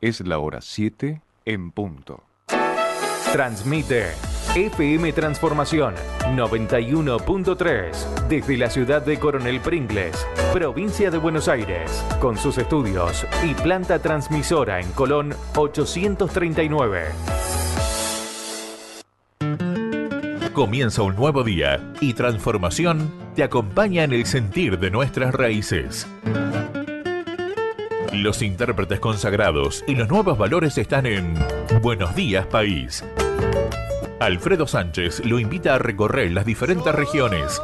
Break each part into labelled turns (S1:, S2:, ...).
S1: Es la hora 7 en punto.
S2: Transmite FM Transformación 91.3 desde la ciudad de Coronel Pringles, provincia de Buenos Aires, con sus estudios y planta transmisora en Colón 839.
S3: Comienza un nuevo día y Transformación te acompaña en el sentir de nuestras raíces. Los intérpretes consagrados y los nuevos valores están en Buenos Días País. Alfredo Sánchez lo invita a recorrer las diferentes regiones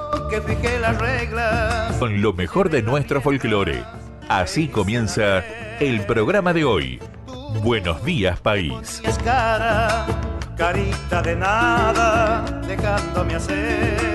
S3: con lo mejor de nuestro folclore. Así comienza el programa de hoy. Buenos Días País.
S4: Carita de nada, dejándome hacer.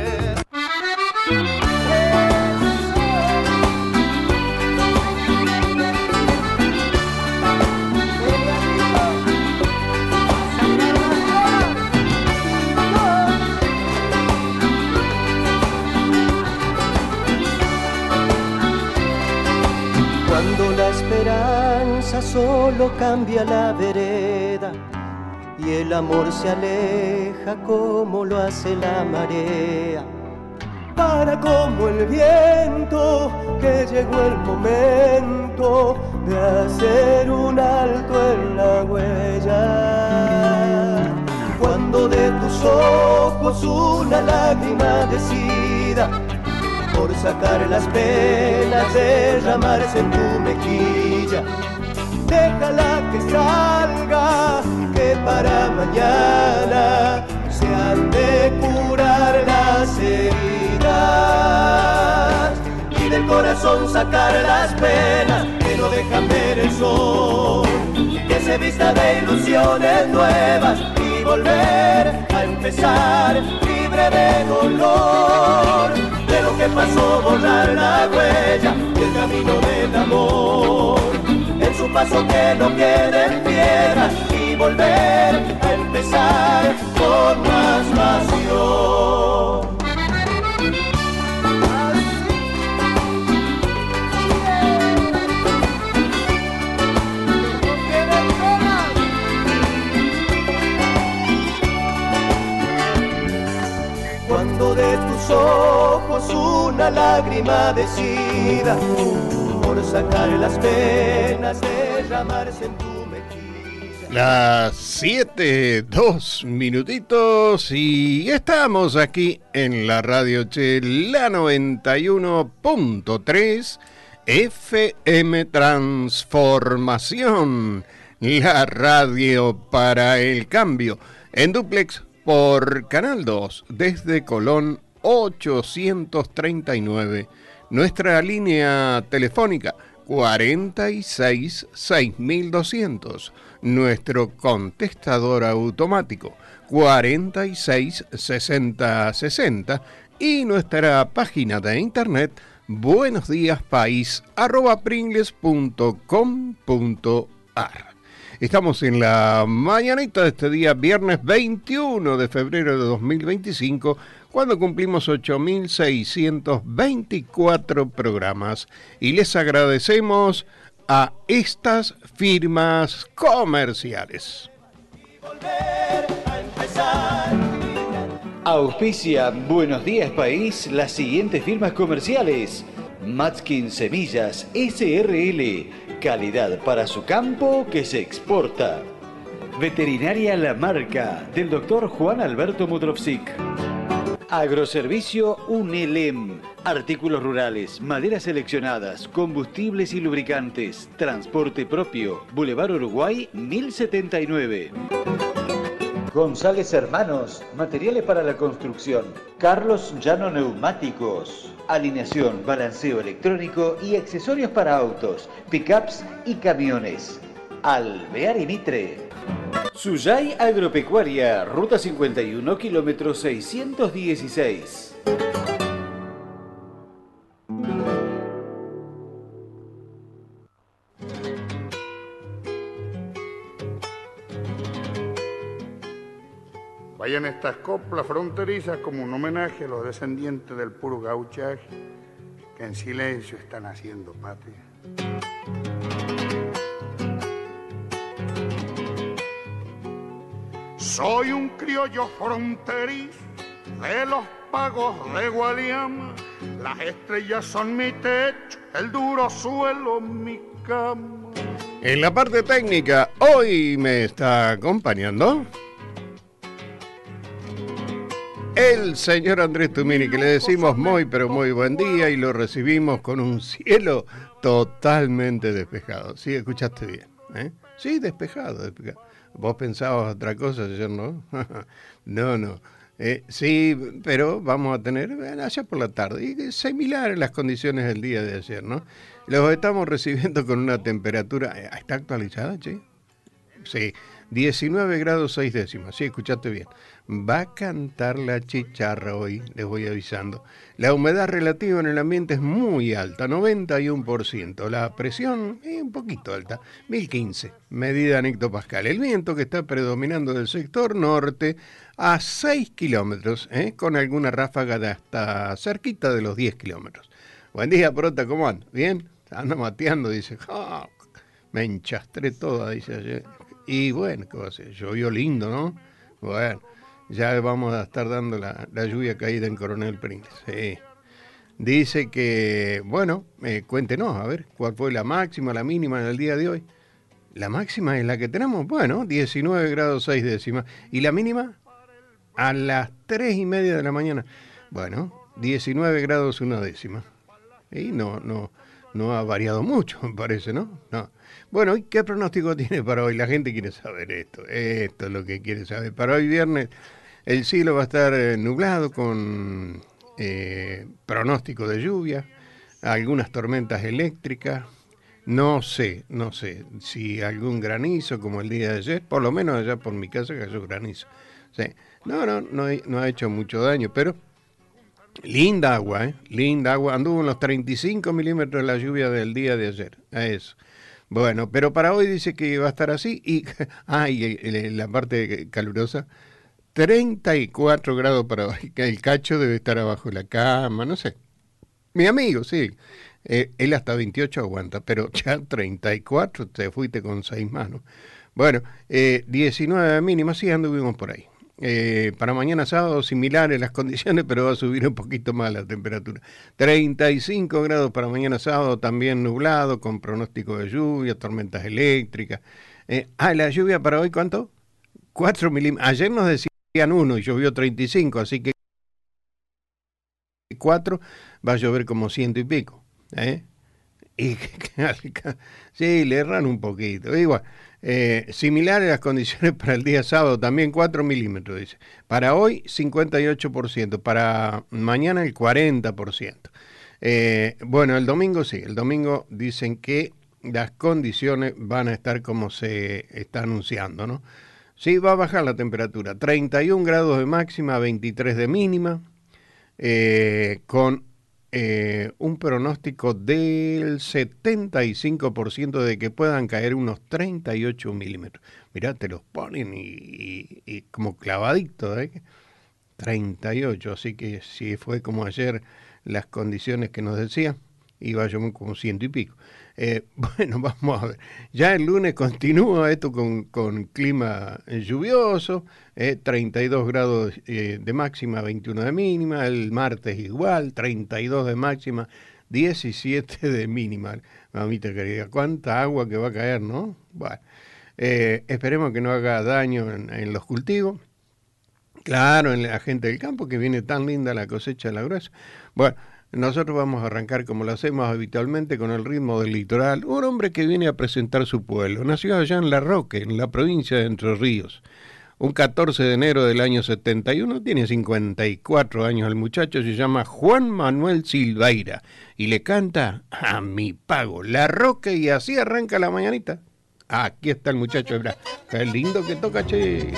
S5: Cuando la esperanza solo cambia la vereda y el amor se aleja como lo hace la marea, para como el viento que llegó el momento de hacer un alto en la huella. Cuando de tus ojos una lágrima decida por sacar las penas, derramarse en tu mejilla, déjala que salga, que para mañana se han de curar las heridas y del corazón sacar las penas que no dejan ver el sol, que se vista de ilusiones nuevas y volver a empezar libre de dolor, de lo que pasó borrar la huella y el camino del amor, en su paso que no queden piedras y volver a empezar con más pasión. Cuando de tus ojos una lágrima decida por sacar las penas, derramarse en tu mejilla.
S6: Las 7, 2 minutitos y estamos aquí en la Radio Che, la 91.3 FM Transformación, la radio para el cambio, en dúplex por Canal 2 desde Colón 839. Nuestra línea telefónica 466200. Nuestro contestador automático 466060 y nuestra página de internet buenosdiaspaís@pringles.com.ar. Estamos en la mañanita de este día, viernes 21 de febrero de 2025, cuando cumplimos 8.624 programas. Y les agradecemos a estas firmas comerciales.
S7: Auspicia Buenos Días País las siguientes firmas comerciales: Matskin Semillas SRL, calidad para su campo que se exporta. Veterinaria La Marca, del doctor Juan Alberto Mudrovsik. Agroservicio UNELEM, artículos rurales, maderas seleccionadas, combustibles y lubricantes, transporte propio, Boulevard Uruguay 1079. González Hermanos, materiales para la construcción. Carlos Llano Neumáticos, alineación, balanceo electrónico y accesorios para autos, pickups y camiones. Alvear y Mitre. Suyay Agropecuaria, Ruta 51, kilómetro 616.
S8: Vayan estas coplas fronterizas como un homenaje a los descendientes del puro gauchaje que en silencio están haciendo patria. Soy un criollo fronterizo de los pagos de Gualiama. Las estrellas son mi techo, el duro suelo mi cama.
S6: En la parte técnica, hoy me está acompañando el señor Andrés Tumini, que le decimos muy pero muy buen día y lo recibimos con un cielo totalmente despejado. Sí, escuchaste bien, ¿eh? Sí, despejado. Vos pensabas otra cosa ayer, ¿no? No. Sí, pero vamos a tener allá por la tarde, y similares las condiciones del día de ayer, ¿no? Los estamos recibiendo con una temperatura, ¿está actualizada, che? Sí, 19 grados 6 décimas, sí, escuchaste bien. Va a cantar la chicharra hoy, les voy avisando. La humedad relativa en el ambiente es muy alta, 91%. La presión es un poquito alta, 1015, medida en hectopascal. El viento que está predominando del sector norte a 6 kilómetros, con alguna ráfaga de hasta cerquita de los 10 kilómetros. Buen día, Prota, ¿cómo anda? ¿Bien? Anda mateando, dice. Oh, me enchastré toda, dice ayer. Y bueno, ¿qué va a hacer? Llovió lindo, ¿no? Bueno, ya vamos a estar dando la lluvia caída en Coronel Pringles. Sí. Dice que, bueno, cuéntenos, a ver, ¿cuál fue la máxima, la mínima en el día de hoy? La máxima es la que tenemos, bueno, 19 grados 6 décimas. ¿Y la mínima? A las 3:30 de la mañana. Bueno, 19 grados 1 décima. Y no ha variado mucho, me parece, ¿no? No. Bueno, ¿y qué pronóstico tiene para hoy? La gente quiere saber esto. Esto es lo que quiere saber. Para hoy viernes, el cielo va a estar nublado con pronóstico de lluvia, algunas tormentas eléctricas. No sé si algún granizo como el día de ayer, por lo menos allá por mi casa cayó granizo. Sí. No ha hecho mucho daño, pero linda agua, linda agua. Anduvo en los 35 milímetros la lluvia del día de ayer, a eso. Bueno, pero para hoy dice que va a estar así y la parte calurosa, 34 grados para hoy. El Cacho debe estar abajo de la cama, no sé. Mi amigo, sí. Él hasta 28 aguanta, pero ya 34 te fuiste con 6 manos. Bueno, 19 mínimas, sí anduvimos por ahí. Para mañana sábado similares las condiciones, pero va a subir un poquito más la temperatura. 35 grados para mañana sábado, también nublado, con pronóstico de lluvia, tormentas eléctricas. La lluvia para hoy, ¿cuánto? 4 milímetros. Ayer nos decían 1 y llovió 35, así que 4 va a llover como 100 y pico. Sí, le erran un poquito. Igual. Similares las condiciones para el día sábado, también 4 milímetros, dice. Para hoy, 58%. Para mañana, el 40%. Bueno, el domingo sí. El domingo dicen que las condiciones van a estar como se está anunciando, ¿no? Sí, va a bajar la temperatura. 31 grados de máxima, 23 de mínima. Con un pronóstico del 75% de que puedan caer unos 38 milímetros. Mirá, te los ponen y como clavadito, 38, así que si fue como ayer las condiciones que nos decía, iba a llover como 100 y pico. Bueno, vamos a ver. Ya el lunes continúa esto con clima lluvioso, 32 grados de máxima, 21 de mínima. El martes igual, 32 de máxima, 17 de mínima. Mamita querida, cuánta agua que va a caer, ¿no? Bueno, esperemos que no haga daño en los cultivos. Claro, en la gente del campo, que viene tan linda la cosecha de la gruesa. Bueno, nosotros vamos a arrancar como lo hacemos habitualmente con el ritmo del litoral. Un hombre que viene a presentar su pueblo. Nació allá en La Roque, en la provincia de Entre Ríos. Un 14 de enero del año 71, tiene 54 años el muchacho, se llama Juan Manuel Silveira. Y le canta a mi pago, La Roque, y así arranca la mañanita. Aquí está el muchacho, qué lindo que toca, che.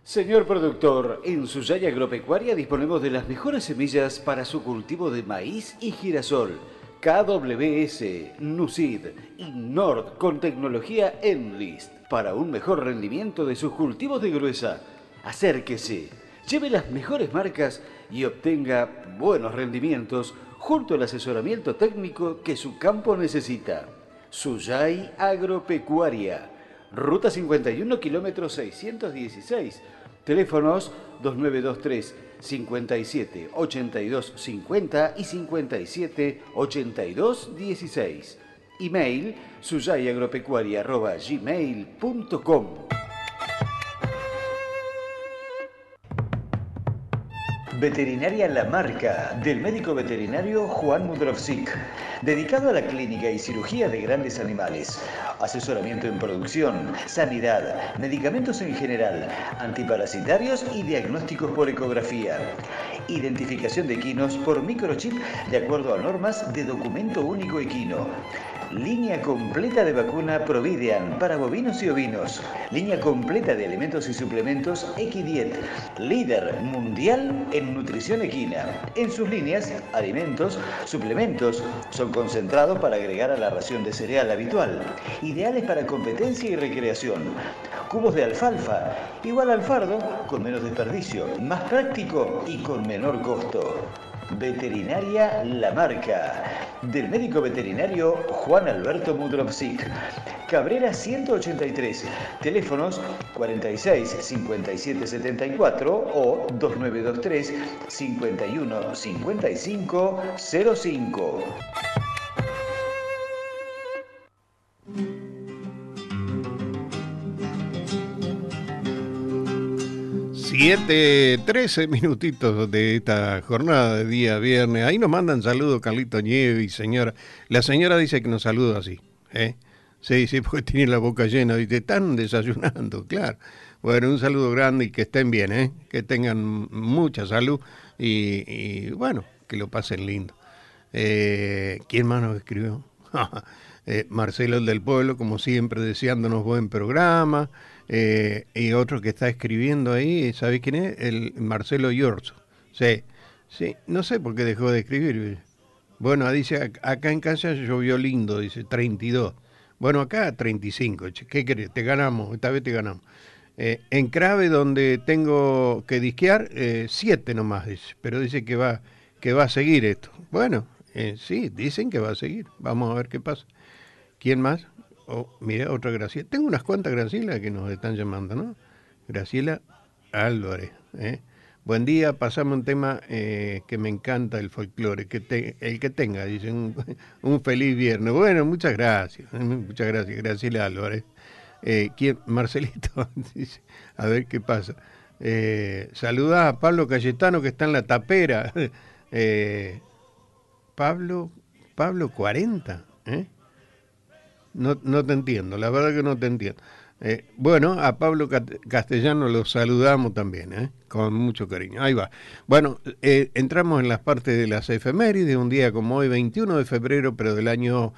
S7: Señor productor, en Suyay Agropecuaria disponemos de las mejores semillas para su cultivo de maíz y girasol. KWS, Nucid y Nord con tecnología Enlist para un mejor rendimiento de sus cultivos de gruesa. Acérquese, lleve las mejores marcas y obtenga buenos rendimientos junto al asesoramiento técnico que su campo necesita. Suyay Agropecuaria, Ruta 51, kilómetro 616. Teléfonos 2923 57 82 50 y 57 82 16. Email suyayagropecuaria@gmail.com. Veterinaria La Marca, del médico veterinario Juan Mudrovsik, dedicado a la clínica y cirugía de grandes animales, asesoramiento en producción, sanidad, medicamentos en general, antiparasitarios y diagnósticos por ecografía, identificación de equinos por microchip de acuerdo a normas de documento único equino. Línea completa de vacuna Providean para bovinos y ovinos. Línea completa de alimentos y suplementos Equidiet, líder mundial en nutrición equina. En sus líneas, alimentos, suplementos son concentrados para agregar a la ración de cereal habitual, ideales para competencia y recreación. Cubos de alfalfa, igual al fardo, con menos desperdicio, más práctico y con menor costo. Veterinaria La Marca, del médico veterinario Juan Alberto Mudrovsik. Cabrera 183, teléfonos 46 57 74 o 2923 51 55 05.
S6: 7:13 minutitos de esta jornada de día viernes. Ahí nos mandan saludos Carlito Nieves, señora. La señora dice que nos saluda así, ¿eh? Sí, porque tiene la boca llena, dice, están desayunando, claro. Bueno, un saludo grande y que estén bien, ¿eh? Que tengan mucha salud y bueno, que lo pasen lindo. ¿Quién más nos escribió? Marcelo el del Pueblo, como siempre, deseándonos buen programa. Y otro que está escribiendo ahí, ¿sabés quién es? El Marcelo Yorzo. Sí, no sé por qué dejó de escribir. Bueno, dice, acá en casa llovió lindo, dice, 32. Bueno, acá 35, ¿qué querés? Te ganamos, esta vez te ganamos. En Crave, donde tengo que disquear, 7 nomás, dice, pero dice que va a seguir esto. Bueno, sí, dicen que va a seguir. Vamos a ver qué pasa. ¿Quién más? Oh, mira, otra Graciela. Tengo unas cuantas Graciela que nos están llamando, ¿no? Graciela Álvarez. Buen día, pasame un tema que me encanta, el folclore, el que tenga, dicen, un feliz viernes. Bueno, muchas gracias, Graciela Álvarez. ¿Quién? Marcelito, dice, a ver qué pasa. Saluda a Pablo Cayetano que está en la tapera. Pablo 40, No te entiendo, la verdad que no te entiendo. Bueno, a Pablo Castellano lo saludamos también, con mucho cariño. Ahí va. Bueno, entramos en las partes de las efemérides, un día como hoy, 21 de febrero, pero del año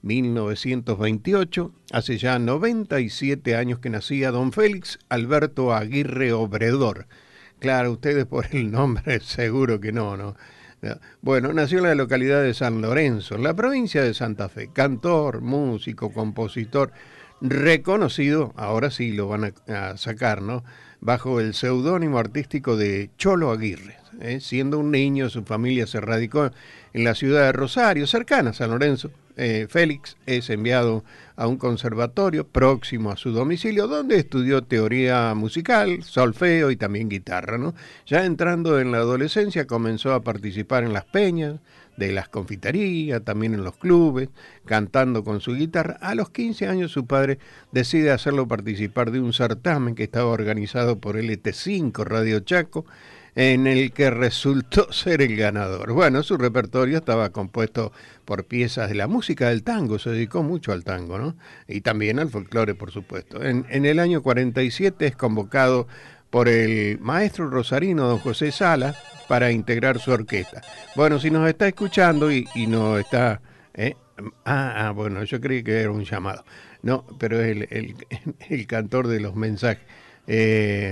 S6: 1928, hace ya 97 años que nacía don Félix Alberto Aguirre Obredor. Claro, ustedes por el nombre seguro que no. Bueno, nació en la localidad de San Lorenzo, en la provincia de Santa Fe. Cantor, músico, compositor, reconocido, ahora sí lo van a sacar, ¿no? Bajo el seudónimo artístico de Cholo Aguirre. Siendo un niño, su familia se radicó en la ciudad de Rosario, cercana a San Lorenzo. Félix es enviado a un conservatorio próximo a su domicilio, donde estudió teoría musical, solfeo y también guitarra, ¿no? Ya entrando en la adolescencia comenzó a participar en las peñas de las confiterías, también en los clubes, cantando con su guitarra. A los 15 años su padre decide hacerlo participar de un certamen que estaba organizado por LT5 Radio Chaco, en el que resultó ser el ganador. Bueno, su repertorio estaba compuesto por piezas de la música del tango, se dedicó mucho al tango, ¿no? Y también al folclore, por supuesto. En el año 47 es convocado por el maestro rosarino don José Sala para integrar su orquesta. Bueno, si nos está escuchando y nos está... bueno, yo creí que era un llamado. No, pero es el cantor de los mensajes.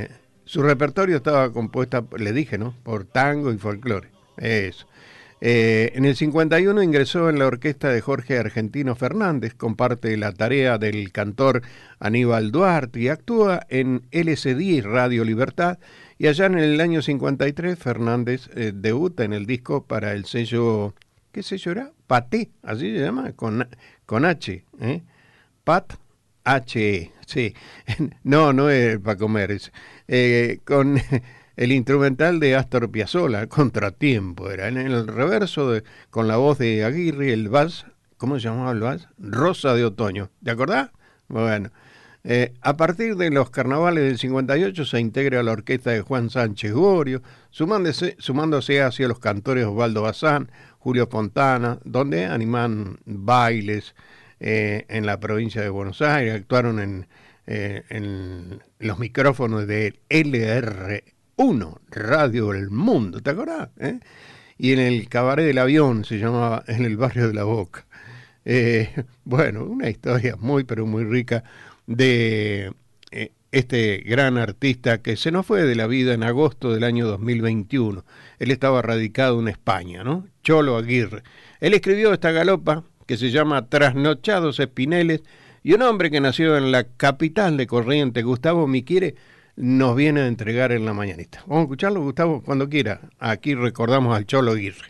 S6: Su repertorio estaba compuesta, le dije, ¿no?, por tango y folclore. Eso. En el 51 ingresó en la orquesta de Jorge Argentino Fernández, comparte la tarea del cantor Aníbal Duarte y actúa en LC10 Radio Libertad. Y allá en el año 53 Fernández debuta en el disco para el sello, ¿qué sello era? Paté, así se llama, con H, Pat H, sí. No es para comer, es con el instrumental de Astor Piazzolla, Contratiempo, era en el reverso con la voz de Aguirre, el vals, ¿cómo se llamaba el vals? Rosa de Otoño, ¿te acordás? Bueno, a partir de los carnavales del 58 se integra a la orquesta de Juan Sánchez Gorio, sumándose hacia los cantores Osvaldo Bazán, Julio Fontana, donde animan bailes en la provincia de Buenos Aires, actuaron en los micrófonos de LR1, Radio del Mundo, ¿te acordás? Y en el Cabaret del Avión, se llamaba, en el barrio de La Boca. Bueno, una historia muy, pero muy rica de este gran artista que se nos fue de la vida en agosto del año 2021. Él estaba radicado en España, ¿no? Cholo Aguirre. Él escribió esta galopa que se llama Trasnochados Espineles, y un hombre que nació en la capital de Corrientes, Gustavo Miquiere, nos viene a entregar en la mañanita. Vamos a escucharlo, Gustavo, cuando quiera. Aquí recordamos al Cholo Aguirre.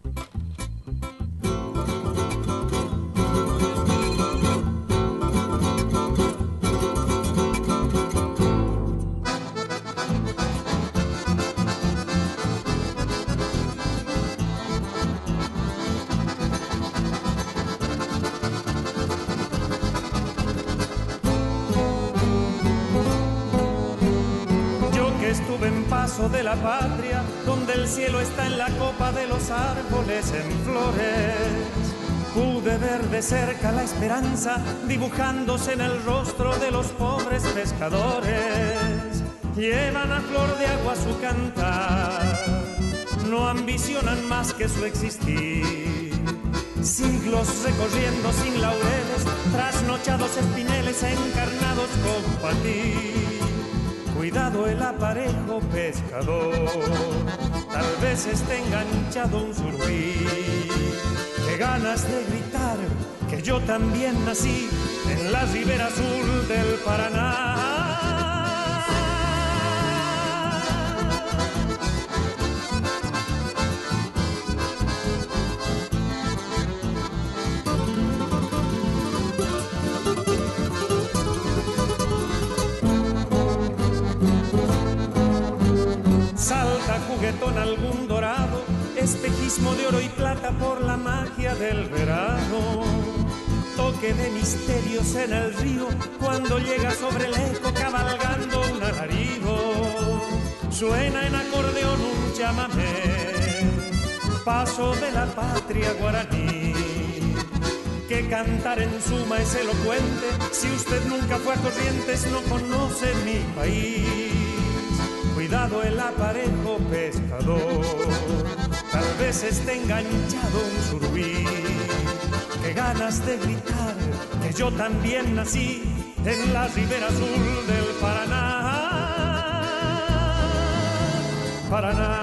S9: De la patria, donde el cielo está en la copa de los árboles en flores, pude ver de cerca la esperanza dibujándose en el rostro de los pobres pescadores. Llevan a flor de agua su cantar, no ambicionan más que su existir. Siglos recorriendo sin laureles, trasnochados espineles encarnados con patín. Cuidado el aparejo pescador, tal vez esté enganchado un surubí. Qué ganas de gritar que yo también nací en la ribera sur del Paraná. Juguetón algún dorado, espejismo de oro y plata por la magia del verano. Toque de misterios en el río, cuando llega sobre el eco cabalgando un alarido. Suena en acordeón un chamamé, paso de la patria guaraní. Que cantar en suma es elocuente, si usted nunca fue a Corrientes no conoce mi país. Cuidado el aparejo pescador, tal vez esté enganchado un surubí. Qué ganas de gritar que yo también nací en la ribera sur del Paraná. Paraná.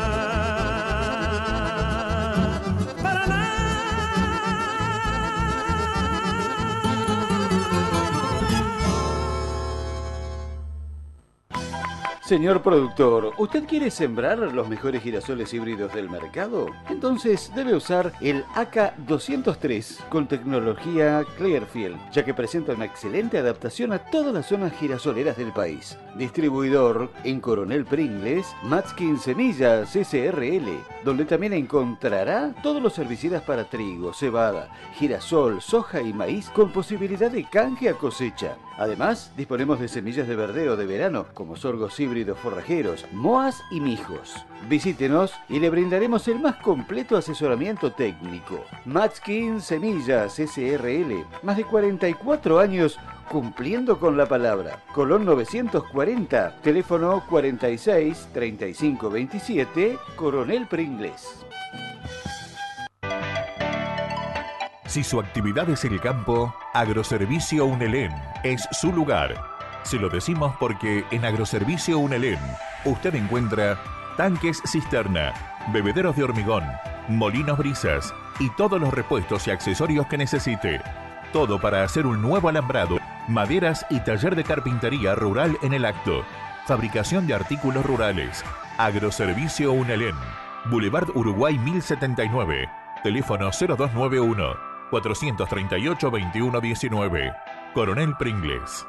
S7: Señor productor, ¿usted quiere sembrar los mejores girasoles híbridos del mercado? Entonces debe usar el AK203 con tecnología Clearfield, ya que presenta una excelente adaptación a todas las zonas girasoleras del país. Distribuidor en Coronel Pringles, Matskin Semillas SRL, donde también encontrará todos los herbicidas para trigo, cebada, girasol, soja y maíz con posibilidad de canje a cosecha. Además, disponemos de semillas de verdeo de verano, como sorgos híbridos forrajeros, moas y mijos. Visítenos y le brindaremos el más completo asesoramiento técnico. Matskin Semillas SRL, más de 44 años cumpliendo con la palabra. Colón 940, teléfono 46 35 27, Coronel Pringles.
S3: Si su actividad es el campo, Agroservicio Unelén es su lugar. Se lo decimos porque en Agroservicio Unelén usted encuentra tanques cisterna, bebederos de hormigón, molinos brisas y todos los repuestos y accesorios que necesite. Todo para hacer un nuevo alambrado, maderas y taller de carpintería rural en el acto. Fabricación de artículos rurales. Agroservicio Unelén. Boulevard Uruguay 1079. Teléfono 0291 438 2119. Coronel Pringles.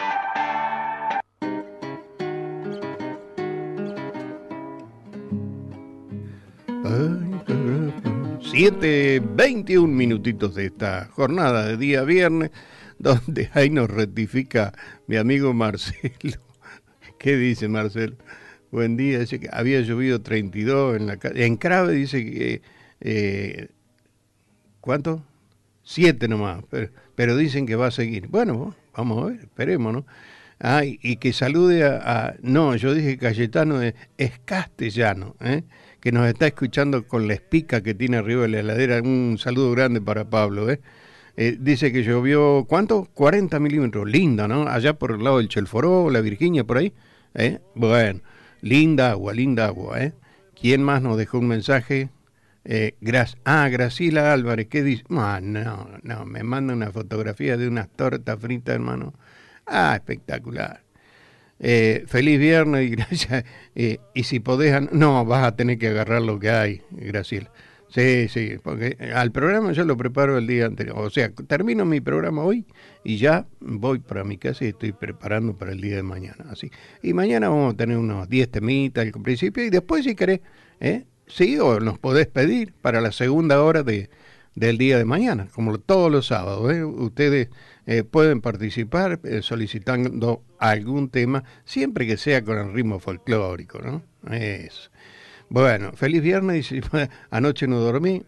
S6: 7:21 minutitos de esta jornada de día viernes, donde ahí nos rectifica mi amigo Marcelo. ¿Qué dice Marcelo? Buen día, dice que había llovido 32 en la calle. En Crave dice que ¿cuánto? 7 nomás, pero dicen que va a seguir. Bueno, vamos a ver, esperemos, ¿no? Ah, y que salude no, yo dije Cayetano, es castellano, que nos está escuchando con la espica que tiene arriba de la heladera. Un saludo grande para Pablo, dice que llovió, ¿cuánto? 40 milímetros, linda, ¿no? Allá por el lado del Chelforó, la Virginia, por ahí, bueno, linda agua, ¿Quién más nos dejó un mensaje? Graciela Álvarez, ¿qué dice? No, me manda una fotografía de unas tortas fritas, hermano. Espectacular. Feliz viernes y gracias. Y si podés, no, vas a tener que agarrar lo que hay, Graciela. Sí, porque al programa yo lo preparo el día anterior. O sea, termino mi programa hoy y ya voy para mi casa y estoy preparando para el día de mañana. Así. Y mañana vamos a tener unos 10 temitas al principio y después, si querés, sí, o nos podés pedir para la segunda hora del día de mañana, como todos los sábados. Ustedes pueden participar solicitando algún tema, siempre que sea con el ritmo folclórico, ¿no? Eso. Bueno, feliz viernes. Anoche no dormí.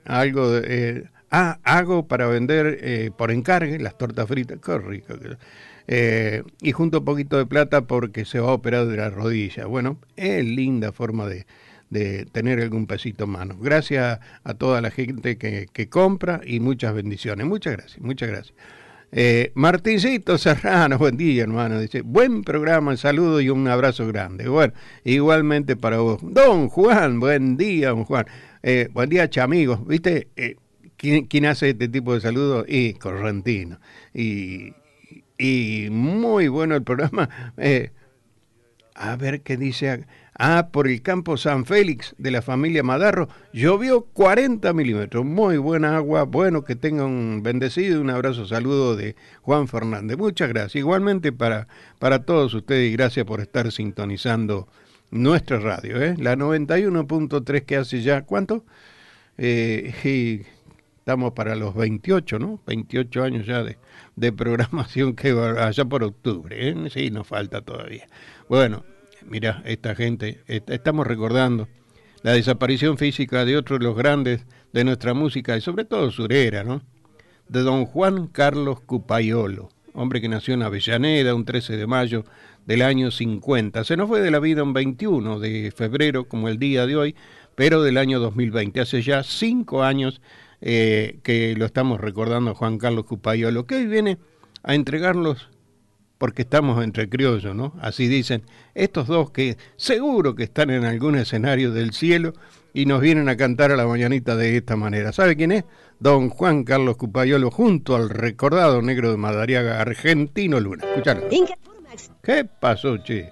S6: Hago para vender por encargue las tortas fritas. Qué rico. Y junto un poquito de plata porque se va a operar de la rodilla. Bueno, es linda forma de tener algún pesito en mano. Gracias a toda la gente que compra y muchas bendiciones. Muchas gracias. Martincito Serrano, buen día, hermano. Dice, buen programa, saludo y un abrazo grande. Bueno, igualmente para vos. Don Juan, buen día, don Juan. Buen día, chamigos. ¿Viste? ¿Quién hace este tipo de saludos? Correntino. Y muy bueno el programa. A ver qué dice. Por el campo San Félix de la familia Madarro, llovió 40 milímetros, muy buena agua, bueno, que tengan un bendecido, un abrazo, saludo de Juan Fernández. Muchas gracias, igualmente para todos ustedes y gracias por estar sintonizando nuestra radio, la 91.3 que hace ya, ¿cuánto? Y estamos para los 28, ¿no? 28 años ya de programación que va allá por octubre, Sí, nos falta todavía. Bueno. Mira, esta gente, estamos recordando la desaparición física de otro de los grandes de nuestra música, y sobre todo surera, ¿no? De don Juan Carlos Cupayolo, hombre que nació en Avellaneda un 13 de mayo del año 50. Se nos fue de la vida un 21 de febrero, como el día de hoy, pero del año 2020. Hace ya 5 años que lo estamos recordando a Juan Carlos Cupayolo, que hoy viene a entregarlos, porque estamos entre criollos, ¿no? Así dicen estos dos que seguro que están en algún escenario del cielo y nos vienen a cantar a la mañanita de esta manera. ¿Sabe quién es? Don Juan Carlos Cupayolo, junto al recordado Negro de Madariaga, Argentino Luna. Escuchalo. ¿Qué pasó, che?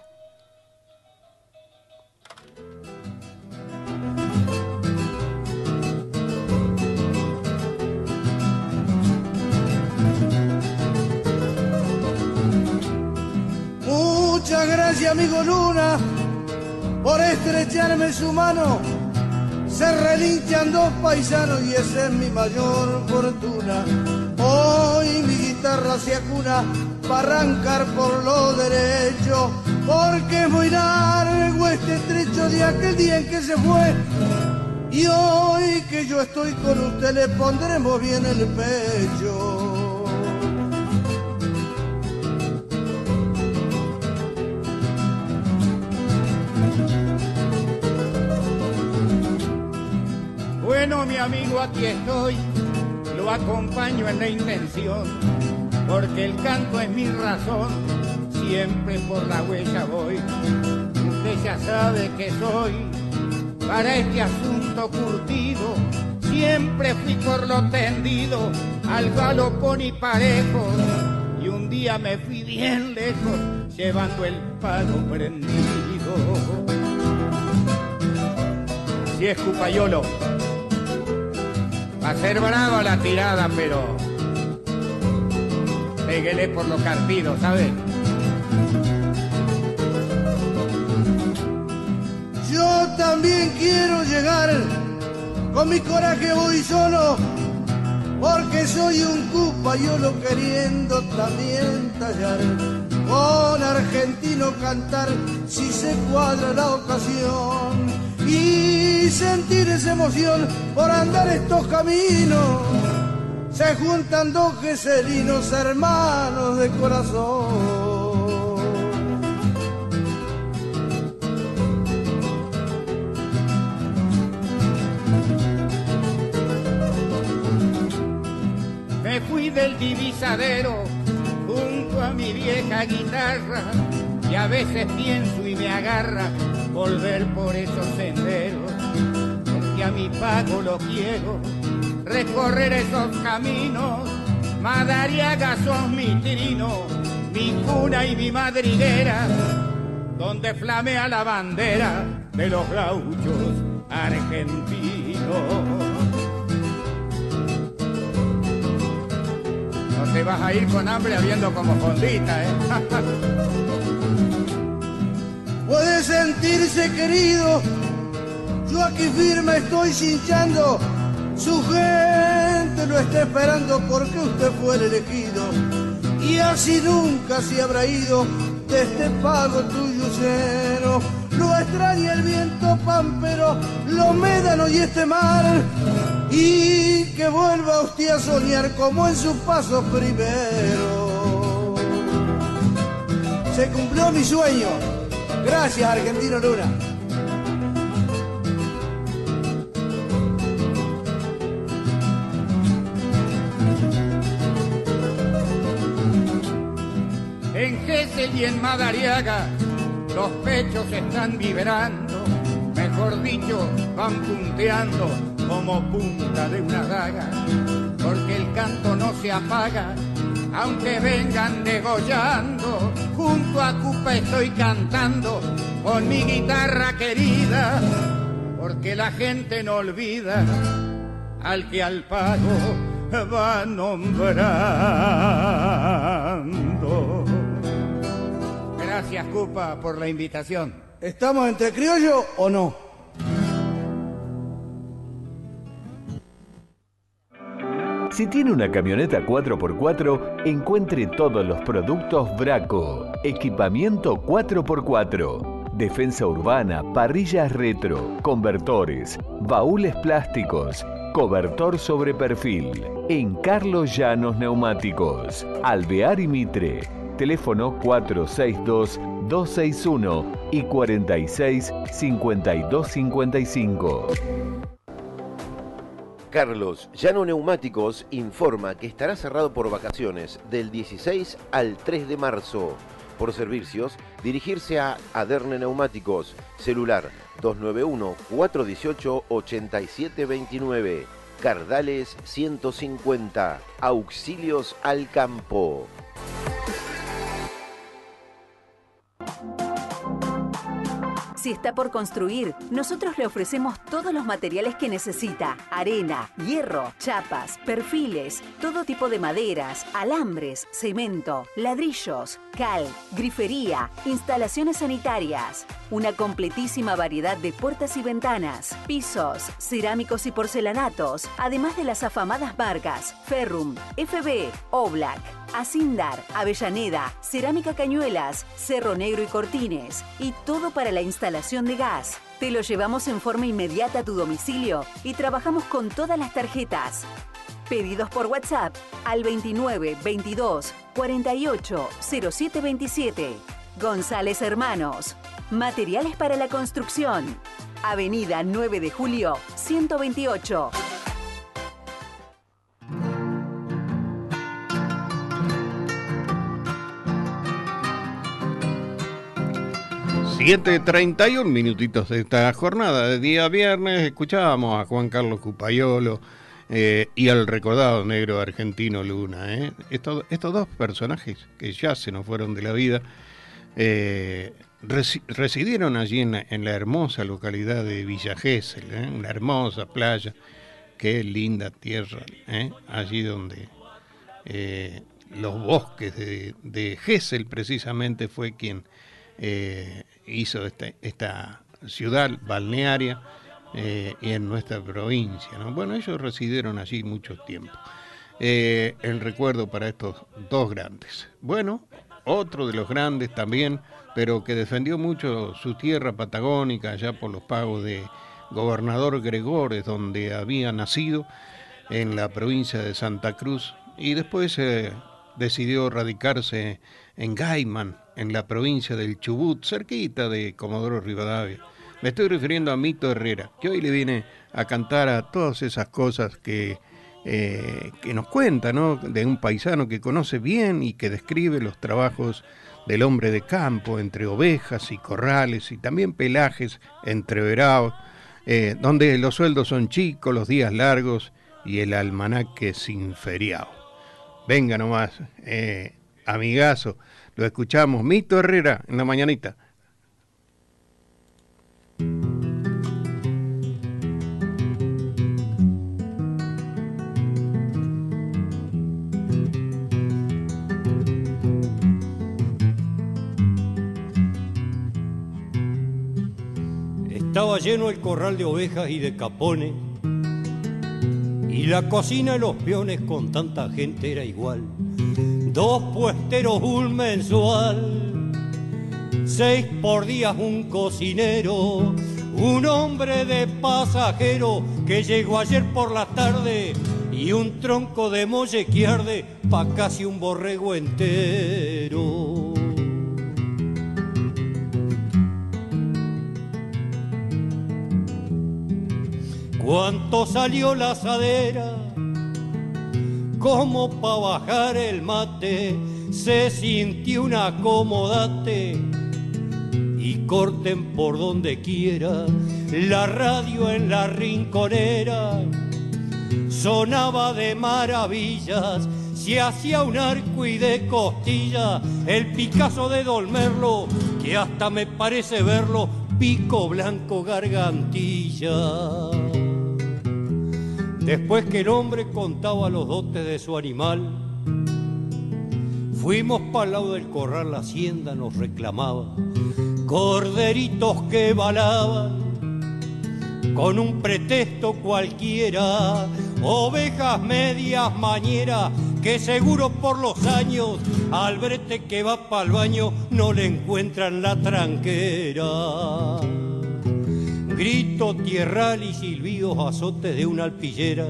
S10: Muchas gracias, amigo Luna, por estrecharme su mano. Se relinchan dos paisanos y esa es mi mayor fortuna. Hoy mi guitarra se acuna para arrancar por lo derecho, porque es muy largo este trecho de aquel día en que se fue. Y hoy que yo estoy con usted le pondremos bien el pecho.
S11: Bueno, mi amigo, aquí estoy, lo acompaño en la intención, porque el canto es mi razón, siempre por la huella voy. usted ya sabe que soy para este asunto curtido. Siempre fui por lo tendido, al galopón y parejo. Y un día me fui bien lejos, llevando el palo prendido. Si es Cupayolo, va a ser brava la tirada, pero péguele por los carpidos, ¿sabes?
S10: Yo también quiero llegar, con mi coraje voy solo, porque soy un cupayolo queriendo también tallar. Con argentino cantar si se cuadra la ocasión y sentir esa emoción por andar estos caminos. Se juntan dos geselinos hermanos de corazón.
S11: Me fui del divisadero junto a mi vieja guitarra y a veces pienso y me agarra volver por esos senderos, porque a mi pago lo quiero recorrer esos caminos. Madariaga son mi trino, mi cuna y mi madriguera, donde flamea la bandera de los gauchos argentinos. No te vas a ir con hambre habiendo como fondita, ¿eh?
S10: Puede sentirse querido, yo aquí firme estoy cinchando. Su gente lo está esperando porque usted fue el elegido. Y así nunca se habrá ido de este pago tuyo cero. Lo extraña el viento pampero, los médanos y este mar. Y que vuelva usted a soñar como en su paso primero. Se cumplió mi sueño. Gracias, Argentino Luna.
S11: En Gesell y en Madariaga los pechos están vibrando, mejor dicho, van punteando como punta de una daga, porque el canto no se apaga, aunque vengan degollando. Junto a Cupa estoy cantando con mi guitarra querida, porque la gente no olvida al que al pago va nombrando. Gracias, Cupa, por la invitación.
S10: ¿Estamos entre criollo o no?
S2: Si tiene una camioneta 4x4, encuentre todos los productos Braco. Equipamiento 4x4. Defensa urbana, parrillas retro, convertores, baúles plásticos, cobertor sobre perfil. En Carlos Llanos Neumáticos. Alvear y Mitre. Teléfono 462-261 y 46-5255.
S12: Carlos Llano Neumáticos informa que estará cerrado por vacaciones del 16 al 3 de marzo. Por servicios, dirigirse a Aderne Neumáticos, celular 291-418-8729, Cardales 150, auxilios al campo.
S13: Si está por construir, nosotros le ofrecemos todos los materiales que necesita: arena, hierro, chapas, perfiles, todo tipo de maderas, alambres, cemento, ladrillos, cal, grifería, instalaciones sanitarias, una completísima variedad de puertas y ventanas, pisos, cerámicos y porcelanatos, además de las afamadas marcas Ferrum, FB, Oblak, Asindar, Avellaneda, Cerámica Cañuelas, Cerro Negro y Cortines, y todo para la instalación de gas. Te lo llevamos en forma inmediata a tu domicilio y trabajamos con todas las tarjetas. Pedidos por WhatsApp al 29 22 48 07 27. González Hermanos. Materiales para la construcción. Avenida 9 de Julio, 128.
S6: 7:31 minutitos de esta jornada de día viernes. Escuchábamos a Juan Carlos Cupayolo y al recordado negro argentino Luna. Estos dos personajes que ya se nos fueron de la vida residieron allí en la hermosa localidad de Villa Gesell, una hermosa playa, qué linda tierra, allí donde los bosques de Gesell precisamente fue quien hizo esta ciudad balnearia y en nuestra provincia, ¿no? Bueno, ellos residieron allí mucho tiempo. El recuerdo para estos dos grandes. Bueno, otro de los grandes también, pero que defendió mucho su tierra patagónica allá por los pagos de Gobernador Gregores, donde había nacido en la provincia de Santa Cruz, y después decidió radicarse en Gaiman, en la provincia del Chubut, cerquita de Comodoro Rivadavia. Me estoy refiriendo a Mito Herrera, que hoy le viene a cantar a todas esas cosas que nos cuenta, ¿no? De un paisano que conoce bien y que describe los trabajos del hombre de campo, entre ovejas y corrales, y también pelajes entreverados, donde los sueldos son chicos, los días largos y el almanaque sin feriado. Venga nomás, amigazo, lo escuchamos, Mito Herrera, en la mañanita.
S14: Estaba lleno el corral de ovejas y de capones, y la cocina y los peones con tanta gente era igual. 2 puesteros un mensual, 6 por día un cocinero, un hombre de pasajero que llegó ayer por la tarde, y un tronco de molle que arde pa' casi un borrego entero. Cuánto salió la asadera, como pa' bajar el mate, se sintió un acomodate, y corten por donde quiera, la radio en la rinconera sonaba de maravillas, se hacía un arco y de costilla, el Picasso de Dolmerlo, que hasta me parece verlo, Pico Blanco Gargantilla. Después que el hombre contaba los dotes de su animal, fuimos pa'l lado del corral, la hacienda nos reclamaba. Corderitos que balaban con un pretexto cualquiera, ovejas medias mañeras que seguro por los años al brete que va pa'l baño no le encuentran la tranquera. Grito tierral y silbidos, azotes de una alpillera,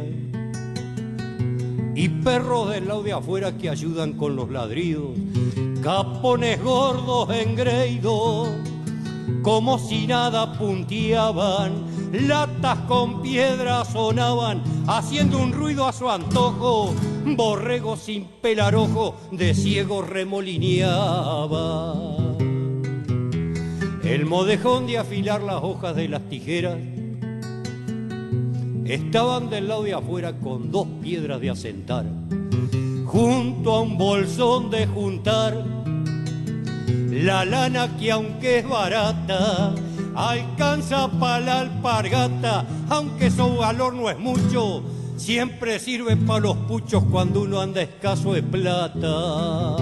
S14: y perros del lado de afuera que ayudan con los ladridos, capones gordos engreídos, como si nada punteaban, latas con piedras sonaban, haciendo un ruido a su antojo, borregos sin pelar ojo, de ciego remolineaba. El modejón de afilar las hojas de las tijeras, estaban del lado de afuera con 2 piedras de asentar, junto a un bolsón de juntar la lana que aunque es barata alcanza para la alpargata, aunque su valor no es mucho, siempre sirve para los puchos cuando uno anda escaso de plata.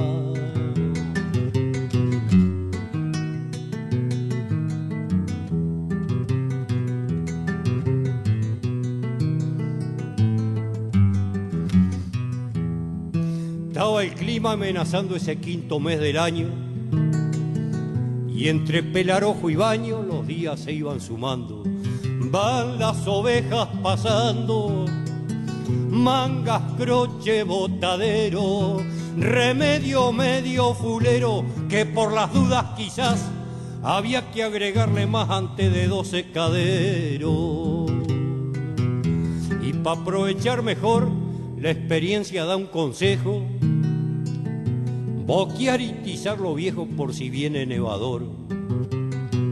S14: Estaba el clima amenazando ese 5.º mes del año, y entre pelar ojo y baño los días se iban sumando. Van las ovejas pasando, mangas, croche, botadero, remedio medio fulero, que por las dudas quizás había que agregarle más antes de 12 caderos. Y para aprovechar mejor, la experiencia da un consejo: boquear y tizar lo viejo por si viene nevador.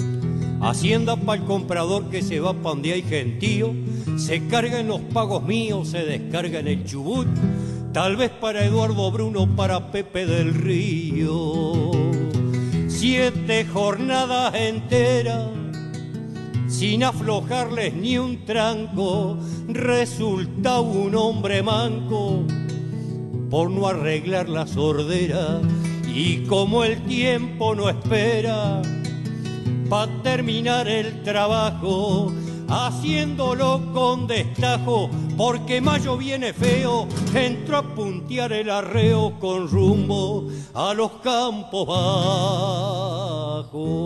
S14: Hacienda pa'l comprador que se va pa' donde hay gentío, se carga en los pagos míos, se descarga en el Chubut, tal vez para Eduardo Bruno, para Pepe del Río. 7 jornadas enteras, sin aflojarles ni un tranco, resulta un hombre manco por no arreglar la sordera. Y como el tiempo no espera pa' terminar el trabajo, haciéndolo con destajo, porque mayo viene feo, entró a puntear el arreo con rumbo a los campos bajos.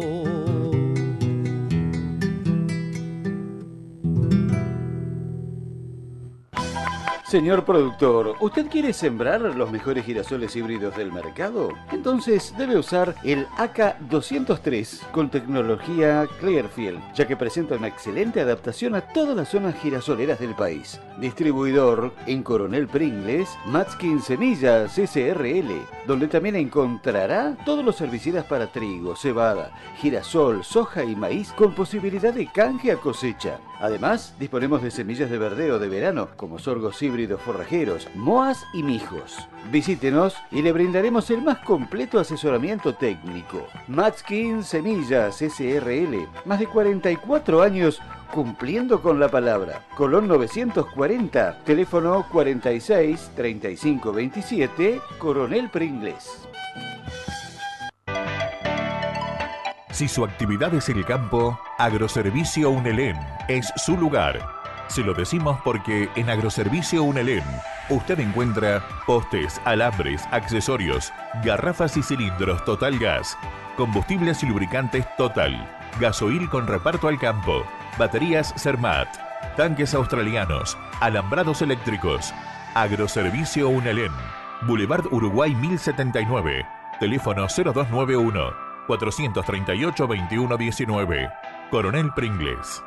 S7: Señor productor, ¿usted quiere sembrar los mejores girasoles híbridos del mercado? Entonces debe usar el AK203 con tecnología Clearfield, ya que presenta una excelente adaptación a todas las zonas girasoleras del país. Distribuidor en Coronel Pringles, Matskin Semillas SRL, donde también encontrará todos los herbicidas para trigo, cebada, girasol, soja y maíz con posibilidad de canje a cosecha. Además, disponemos de semillas de verdeo de verano, como sorgos híbridos forrajeros, moas y mijos. Visítenos y le brindaremos el más completo asesoramiento técnico. Matskin Semillas SRL, más de 44 años cumpliendo con la palabra. Colón 940, teléfono 46 35 27, Coronel Pringles.
S3: Si su actividad es el campo, Agroservicio Unelén es su lugar. Se lo decimos porque en Agroservicio Unelén usted encuentra postes, alambres, accesorios, garrafas y cilindros Total Gas, combustibles y lubricantes Total, gasoil con reparto al campo, baterías Cermat, tanques australianos, alambrados eléctricos. Agroservicio Unelén, Boulevard Uruguay 1079, teléfono 0291 438-2119. Coronel Pringles.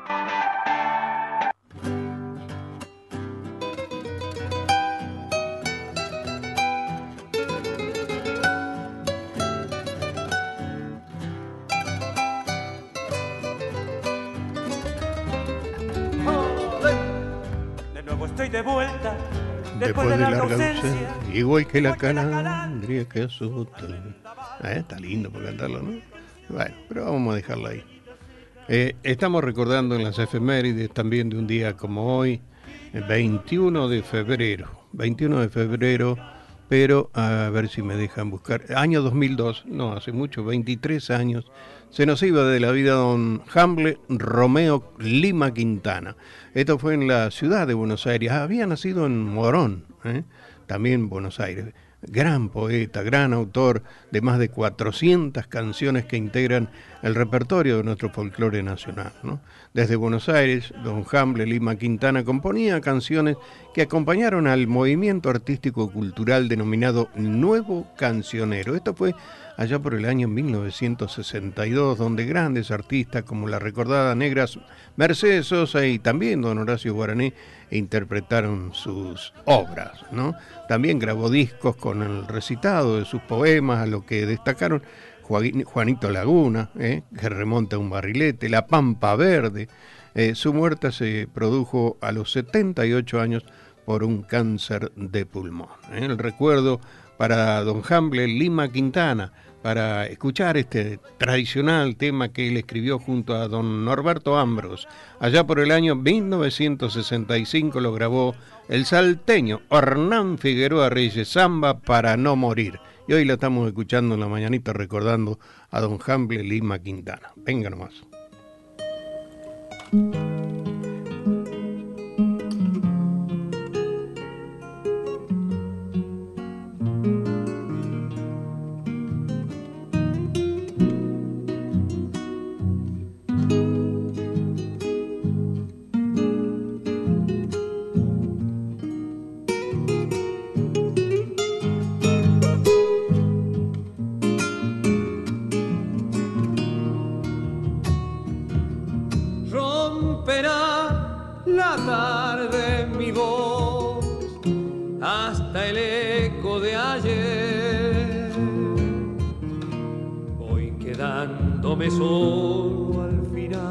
S9: De nuevo estoy de vuelta.
S6: Después de larga ausencia, igual que la calandria que asusta. Está lindo para cantarlo, ¿no? Bueno, pero vamos a dejarlo ahí. Estamos recordando en las efemérides también de un día como hoy, el 21 de febrero. 21 de febrero, pero a ver si me dejan buscar. Año 2002, no, hace mucho, 23 años, se nos iba de la vida don Hamble Romeo Lima Quintana. Esto fue en la ciudad de Buenos Aires. Había nacido en Morón, también Buenos Aires. Gran poeta, gran autor de más de 400 canciones que integran el repertorio de nuestro folclore nacional, ¿no? Desde Buenos Aires, don Hamble Lima Quintana componía canciones que acompañaron al movimiento artístico-cultural denominado Nuevo Cancionero. Esto fue allá por el año 1962, donde grandes artistas como la recordada negra Mercedes Sosa y también don Horacio Guaraní interpretaron sus obras, ¿no? También grabó discos con el recitado de sus poemas, a lo que destacaron Juanito Laguna, que remonta a un barrilete, La Pampa Verde. Su muerte se produjo a los 78 años por un cáncer de pulmón. El recuerdo para don Hamble Lima Quintana, para escuchar este tradicional tema que él escribió junto a don Norberto Ambros. Allá por el año 1965 lo grabó el salteño Hernán Figueroa Reyes, Samba para no morir. Y hoy la estamos escuchando en la mañanita recordando a don Hamble Lima Quintana. Venga nomás.
S14: Solo al final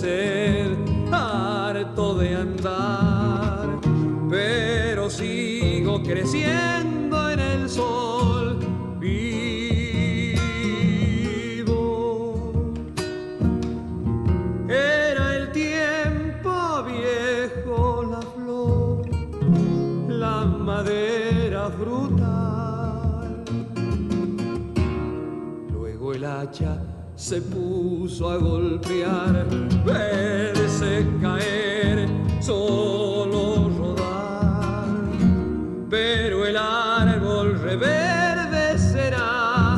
S15: sed, harto de andar, pero sigo creciendo en el sol vivo. Era el tiempo viejo, la flor, la madera frutal. Luego el hacha se puso a golpear, verse caer, solo rodar, pero el árbol reverdecerá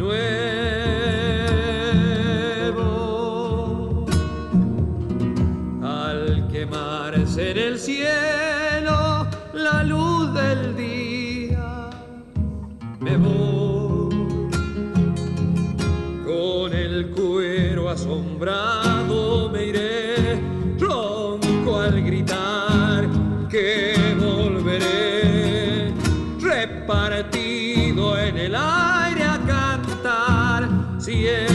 S15: nuevo. Al quemarse en el cielo la luz del día, me voy con el cuero asombrado, me iré ronco al gritar que volveré, repartido en el aire a cantar siempre.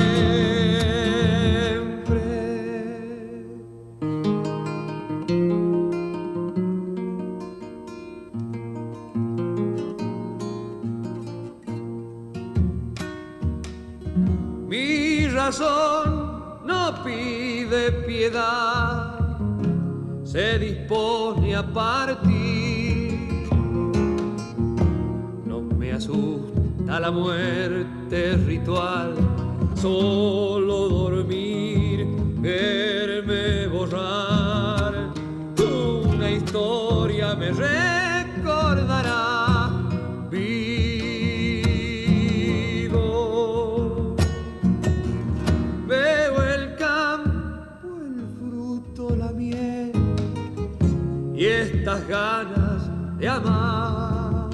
S15: Mi razón no pide piedad, se dispone a partir. No me asusta la muerte ritual, solo dormir, verme borrar. Una historia me recordará vivo. Veo el campo, el fruto, la miel y estas ganas de amar.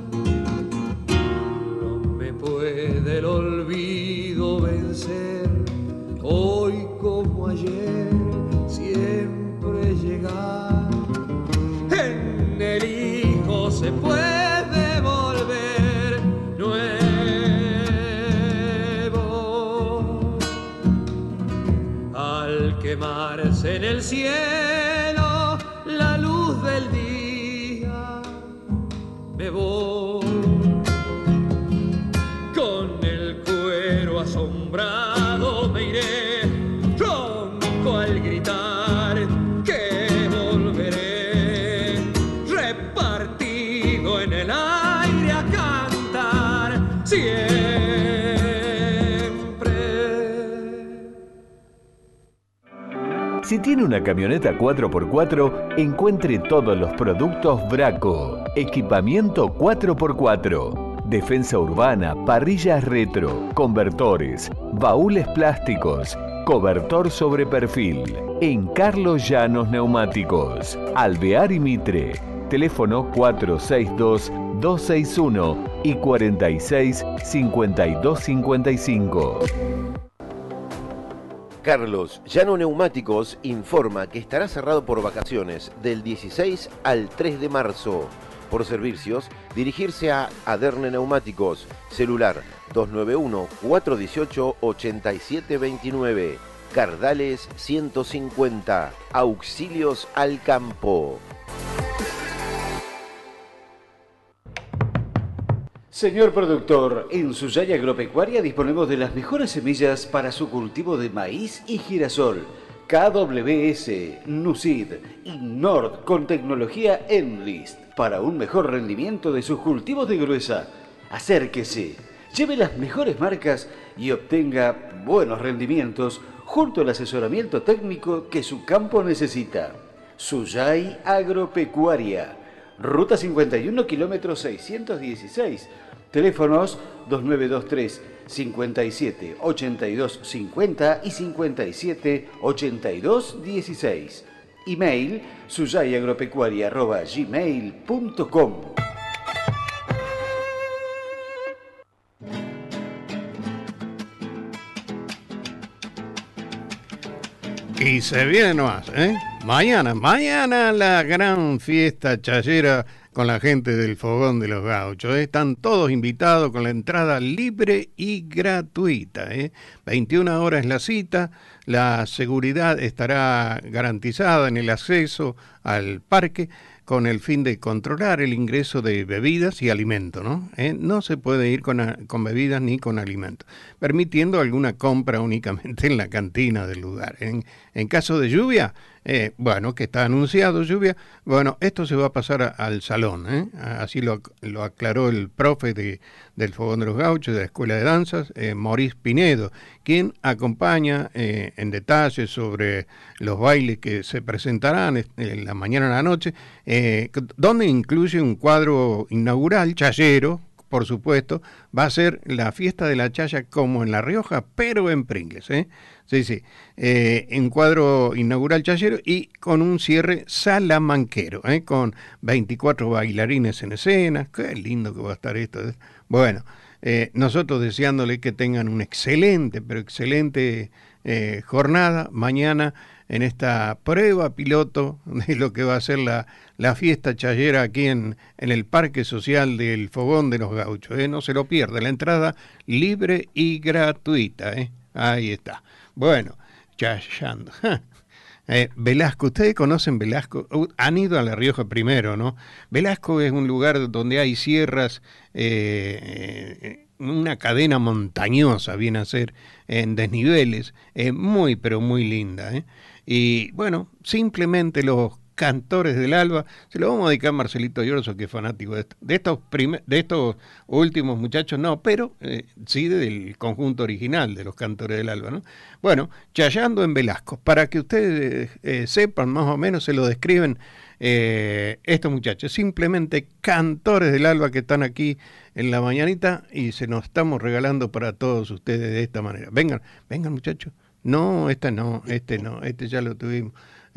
S15: No me puede el olvido vencer, hoy como ayer, siempre llegar. En el hijo se puede volver nuevo. Al quemarse en el cielo la luz del día, me voy con el cuero asombrado, me iré ronco al gritar que volveré, repartido en el aire a cantar siempre.
S2: Si tiene una camioneta 4x4, encuentre todos los productos Braco. Equipamiento 4x4. Defensa urbana, parrillas retro, convertores, baúles plásticos, cobertor sobre perfil. En Carlos Llanos Neumáticos. Alvear y Mitre. Teléfono 462-261 y 46-5255.
S12: Carlos Llano Neumáticos informa que estará cerrado por vacaciones del 16 al 3 de marzo. Por servicios, dirigirse a Aderne Neumáticos, celular 291-418-8729, Cardales 150, auxilios al campo.
S7: Señor productor, en Suyay Agropecuaria disponemos de las mejores semillas para su cultivo de maíz y girasol. KWS, Nucid y Nord con tecnología Enlist para un mejor rendimiento de sus cultivos de gruesa. Acérquese, lleve las mejores marcas y obtenga buenos rendimientos junto al asesoramiento técnico que su campo necesita. Suyay Agropecuaria, Ruta 51, kilómetro 616. Teléfonos 2923 57 82 50 y 57 82 16. Email suyayagropecuaria@gmail.com.
S6: Y se viene nomás, ¿eh? Mañana la gran fiesta chayera con la gente del Fogón de los Gauchos. Están todos invitados con la entrada libre y gratuita. 21 horas la cita, la seguridad estará garantizada en el acceso al parque con el fin de controlar el ingreso de bebidas y alimentos, ¿no? No se puede ir con bebidas ni con alimentos, permitiendo alguna compra únicamente en la cantina del lugar. En caso de lluvia, bueno, que está anunciado lluvia, bueno, esto se va a pasar al salón, así lo aclaró el profe del Fogón de los Gauchos de la Escuela de Danzas, Maurice Pinedo, quien acompaña en detalle sobre los bailes que se presentarán en la mañana a la noche, donde incluye un cuadro inaugural, chayero, por supuesto, va a ser la fiesta de la chaya como en La Rioja, pero en Pringles, Sí. En cuadro inaugural chayero y con un cierre salamanquero, con 24 bailarines en escena. Qué lindo que va a estar esto. Bueno, nosotros deseándole que tengan una excelente, pero excelente jornada mañana en esta prueba piloto de lo que va a ser la fiesta chayera aquí en el Parque Social del Fogón de los Gauchos. No se lo pierda, la entrada libre y gratuita. Ahí está. Bueno, chayando. Velasco, ¿ustedes conocen Velasco? Han ido a La Rioja primero, ¿no? Velasco es un lugar donde hay sierras, una cadena montañosa, viene a ser, en desniveles, muy, pero muy linda. Y bueno, simplemente los cantores del Alba, se lo vamos a dedicar a Marcelito Llorso, que es fanático de estos últimos muchachos, no, pero sí del conjunto original de los cantores del Alba, ¿no? Bueno, chayando en Velasco, para que ustedes sepan más o menos, se lo describen estos muchachos, simplemente cantores del Alba que están aquí en la mañanita y se nos estamos regalando para todos ustedes de esta manera. Vengan muchachos. No, este ya lo tuvimos.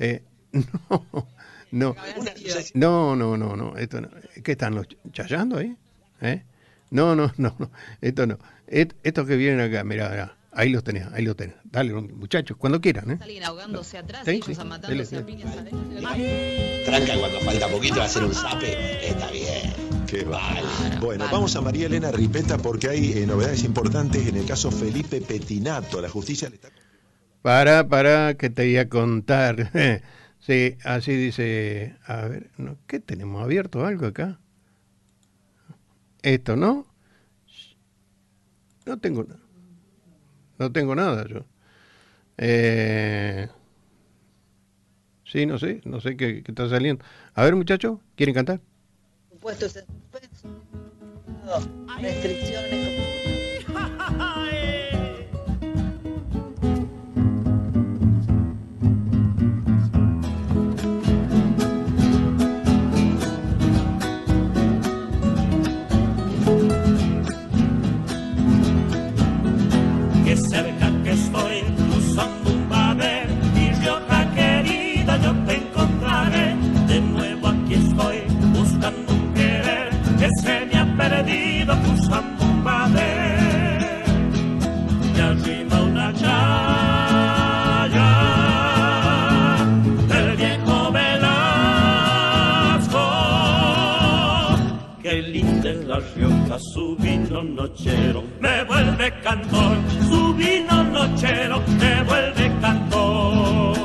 S6: No, esto no. ¿Qué están los chayando ahí? No, esto no. Estos que vienen acá, mirá, ahí los tenés. Dale, muchachos, cuando quieran,
S16: Alguien ahogándose atrás,
S6: ¿sí?
S16: ellos matándose a piñas adentro.
S17: Tranca, cuando falta poquito va a hacer un zape, está bien.
S18: Qué vale. Bueno, vamos a María Elena Ripeta porque hay novedades importantes en el caso Felipe Petinato. La justicia le está...
S6: Para que te voy a contar. Sí, así dice. A ver, ¿qué tenemos abierto algo acá? Esto, ¿no? No tengo nada yo. Sí, no sé qué está saliendo. A ver, muchachos, ¿quieren cantar?
S16: Puestos en suspenso. Restricciones.
S9: Que cerca que estoy cruzando un vader, mi Rioja querida, yo te encontraré. De nuevo aquí estoy buscando un querer que se me ha perdido cruzando un vader. Y arriba una chaya del viejo Velasco. Qué linda es la Rioja, su vino nochero me vuelve cantor. Su vino nochero me vuelve cantor.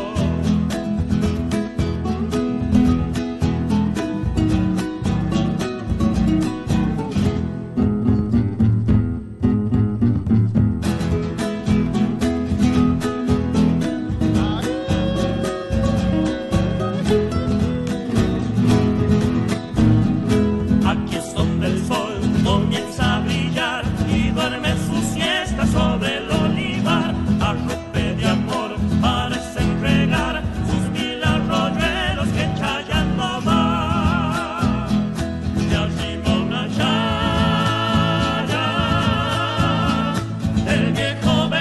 S9: Aquí es donde el sol comienza a brillar y duerme su siesta sobre el olivar. Arrope de amor parecen regar sus mil arroyeros que chayando va. Y arriba una chaya del viejo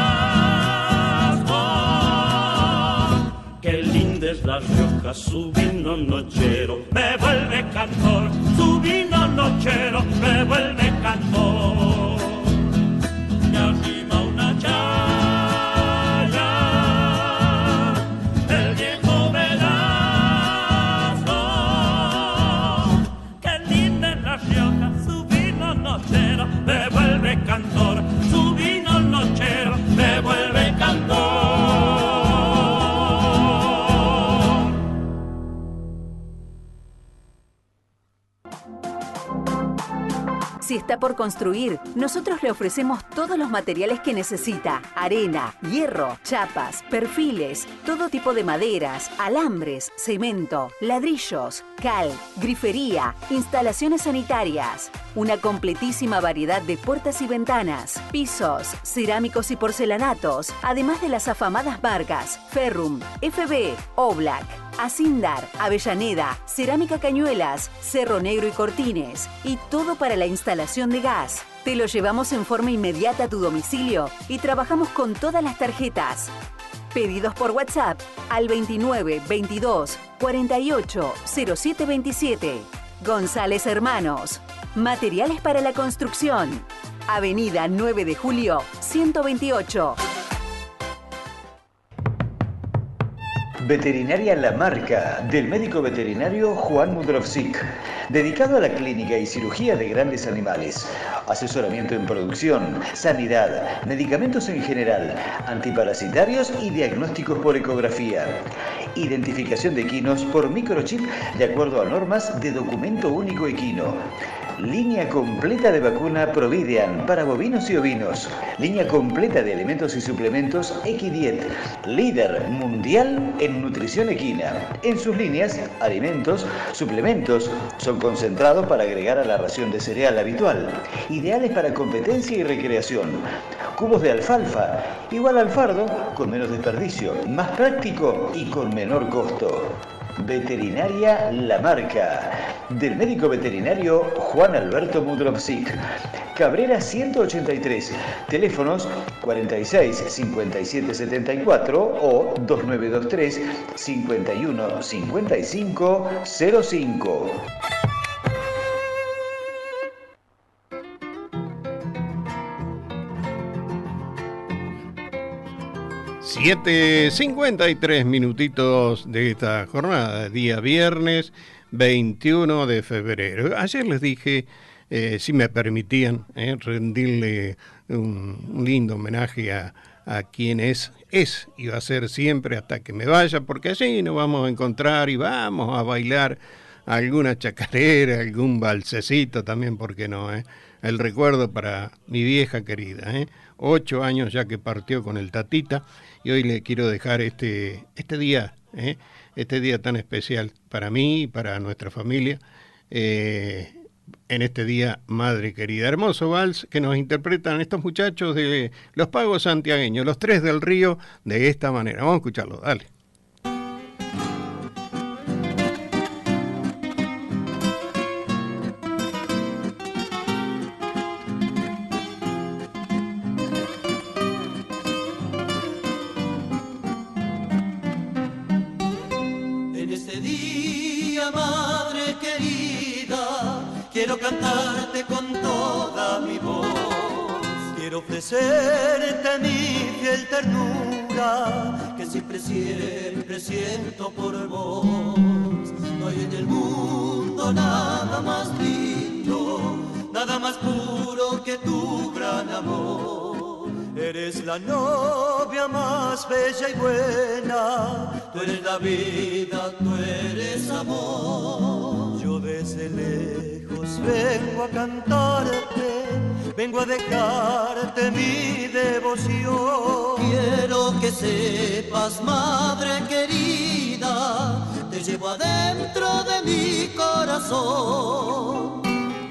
S9: Velasco. Qué linda es la Rioja, su vino nochero me vuelve cantor. Su vino nochero me vuelve cantor. Y arriba una chaya del viejo Velasco. Rioja, su vino nochero devuelve candor, su vino nochero devuelve candor.
S13: Si está por construir, nosotros le ofrecemos todos los materiales que necesita: arena, hierro, chapas, perfiles, todo tipo de maderas, alambres, cemento, ladrillos, cal, grifería, instalaciones sanitarias, una completísima variedad de puertas y ventanas, pisos, cerámicos y porcelanatos, además de las afamadas marcas Ferrum, FB, Oblak, Asindar, Avellaneda, Cerámica Cañuelas, Cerro Negro y Cortines, y todo para la instalación de gas. Te lo llevamos en forma inmediata a tu domicilio y trabajamos con todas las tarjetas. Pedidos por WhatsApp al 29 22 48 07 27. González Hermanos. Materiales para la construcción. Avenida 9 de Julio, 128.
S7: Veterinaria La Marca, del médico veterinario Juan Mudrovsik, dedicado a la clínica y cirugía de grandes animales, asesoramiento en producción, sanidad, medicamentos en general, antiparasitarios y diagnósticos por ecografía, identificación de equinos por microchip de acuerdo a normas de documento único equino. Línea completa de vacuna Providean para bovinos y ovinos. Línea completa de alimentos y suplementos Equidiet, líder mundial en nutrición equina. En sus líneas, alimentos, suplementos, son concentrados para agregar a la ración de cereal habitual. Ideales para competencia y recreación. Cubos de alfalfa, igual al fardo, con menos desperdicio, más práctico y con menor costo. Veterinaria La Marca, del médico veterinario Juan Alberto Mudrovsik. Cabrera 183, teléfonos 46 57 74 o 2923 51 55 05.
S6: Siete 53 minutitos de esta jornada, día viernes 21 de febrero. Ayer les dije, si me permitían, rendirle un lindo homenaje a quien es y va a ser siempre hasta que me vaya, porque allí nos vamos a encontrar y vamos a bailar alguna chacarera, algún valsecito también, ¿por qué no? El recuerdo para mi vieja querida, 8 años ya que partió con el Tatita, y hoy le quiero dejar este día tan especial para mí y para nuestra familia, en este día, madre querida. Hermoso vals que nos interpretan estos muchachos de los Pagos Santiagueños, los Tres del Río, de esta manera. Vamos a escucharlo, dale.
S5: Quiero cantarte con toda mi voz, quiero ofrecerte mi fiel ternura, que siempre siento por vos. No hay en el mundo nada más lindo, nada más puro que tu gran amor. Eres la novia más bella y buena, tú eres la vida, tú eres amor. Yo desde lejos vengo a cantarte, vengo a dejarte mi devoción. Quiero que sepas, madre querida, te llevo adentro de mi corazón.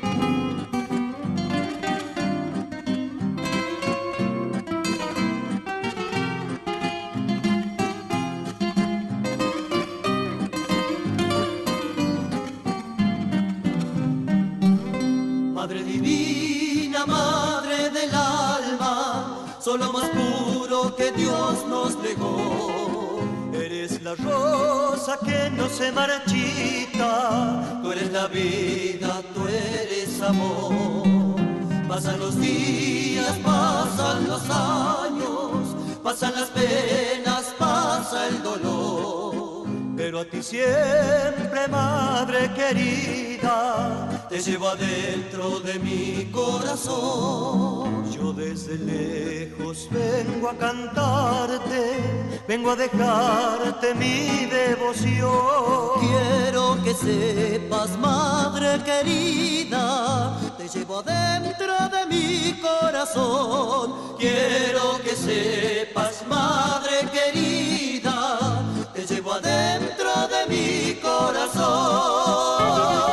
S5: Madre divina, madre del alma, solo más puro que Dios nos legó. Eres la rosa que no se marchita, tú eres la vida, tú eres amor. Pasan los días, pasan los años, pasan las penas, pasa el dolor, Pero a ti siempre, madre querida, te llevo adentro de mi corazón. Yo desde lejos vengo a cantarte, vengo a dejarte mi devoción. Quiero que sepas, madre querida, te llevo adentro de mi corazón. Quiero que sepas, madre querida, te llevo adentro de mi corazón.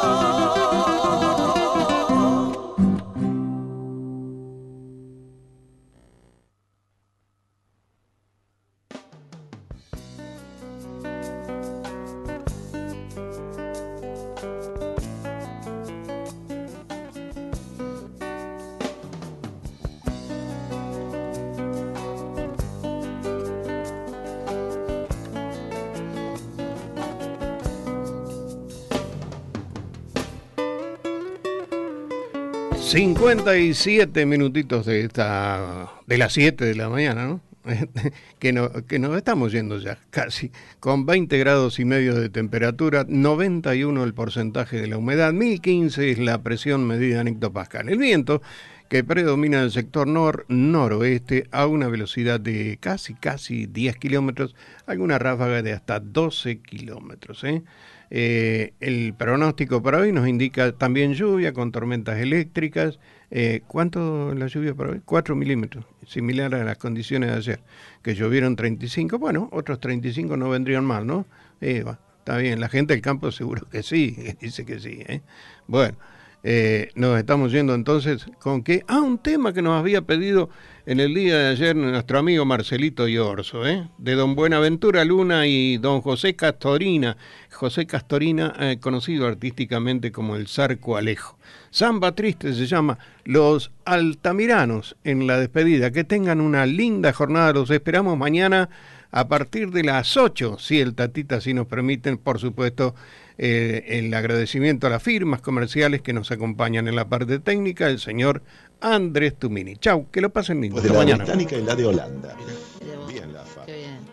S6: 57 minutitos de las 7 de la mañana, ¿no? que nos estamos yendo ya, casi, con 20 grados y medio de temperatura, 91 el porcentaje de la humedad, 1015 es la presión medida en hectopascal. El viento que predomina en el sector noroeste a una velocidad de casi 10 kilómetros, alguna ráfaga de hasta 12 kilómetros, el pronóstico para hoy nos indica también lluvia con tormentas eléctricas. ¿Cuánto la lluvia para hoy? 4 milímetros, similar a las condiciones de ayer, que llovieron 35. Bueno, otros 35 no vendrían mal, ¿no? Está bien, la gente del campo seguro que sí, dice que sí. Bueno, nos estamos yendo entonces con que un tema que nos había pedido en el día de ayer nuestro amigo Marcelito Iorzo, de don Buenaventura Luna y don José Castorina. José Castorina, conocido artísticamente como el Zarco Alejo. Samba Triste se llama Los Altamiranos en la despedida. Que tengan una linda jornada, los esperamos mañana a partir de las 8, si el Tatita sí nos permiten, por supuesto. El agradecimiento a las firmas comerciales que nos acompañan en la parte técnica, el señor Andrés Tumini. Chau, que lo pasen lindo.
S18: Pues de la británica y la de Holanda. Bien, la fa.
S16: Qué bien.